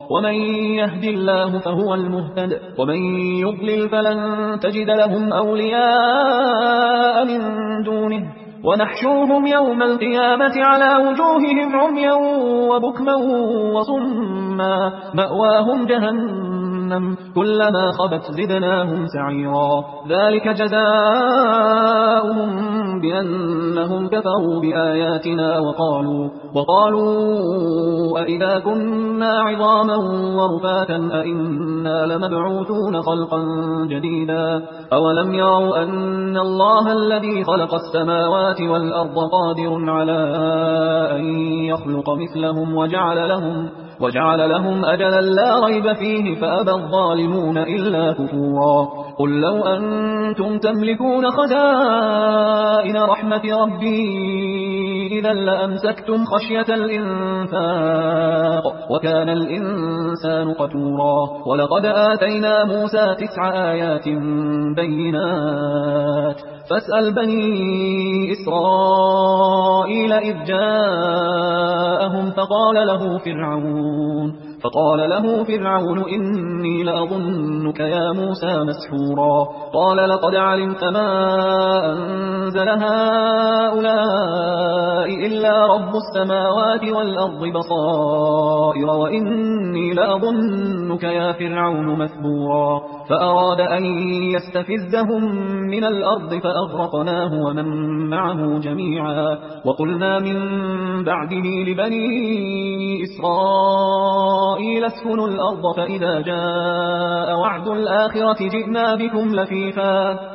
ومن يهد الله فهو المهتد ومن يضلل فلن تجد لهم أولياء من دونه ونحشرهم يوم القيامة على وجوههم عميا وبكما وصما مأواهم جهنم كلما خبت زدناهم سعيرا ذلك جزاؤهم بأنهم كفروا بآياتنا وقالوا أئذا كنا عظاما ورفاتا أئنا لمبعوثون خلقا جديدا أولم يروا أن الله الذي خلق السماوات والأرض قادر على أن يخلق مثلهم وجعل لهم أجلا لا ريب فيه فأبى الظالمون إلا كفورا قل لو أنتم تملكون خزائن رحمة ربي إذا لأمسكتم خشية الإنفاق وكان الإنسان قتورا ولقد آتينا موسى 9 آيات بينات فاسأل بني إسرائيل إذ جاءهم فقال له فرعون إني لأظنك يا موسى مسحورا قال لقد علمت ما أنزل هؤلاء إلا رب السماوات والأرض بصائر وإني لأظنك يا فرعون مثبورا فأراد أن يستفزهم من الأرض فأغرقناه ومن معه جميعا وقلنا من بعده لبني إسرائيل اسكنوا الأرض فإذا جاء وعد الآخرة جئنا بكم لفيفا